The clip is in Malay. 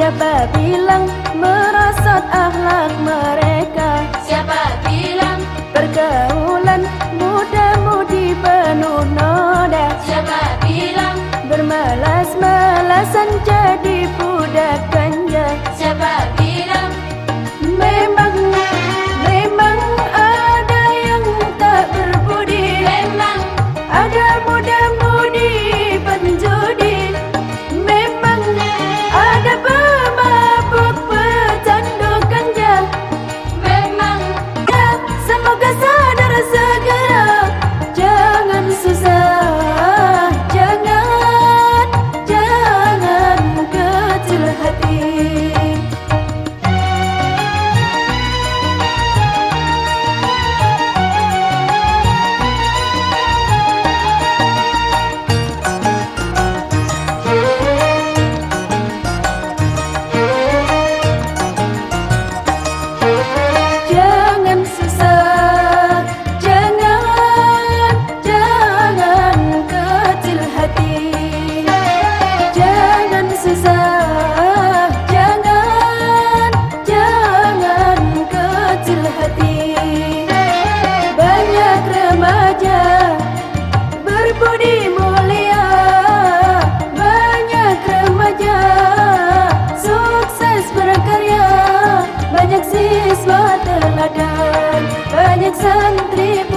Siapa bilang merosot akhlak mereka? Siapa bilang pergaulan muda-mudi penuh noda? Siapa bilang bermalas-malasan jadi budak ganja? Siapa bilang Memang ada yang tak berbudi. memang Ada muda-mudi penjudi. Memang ada pemabuk pecandu ganja. memang Ya, semoga sadar segera. Jangan susah, jangan kecil hati. Jangan susah, jangan kecil hati. Jangan susah, jangan kecil hati. Banyak remaja berbudi mulia, banyak remaja sukses berkarya, banyak siswa teladan, banyak santri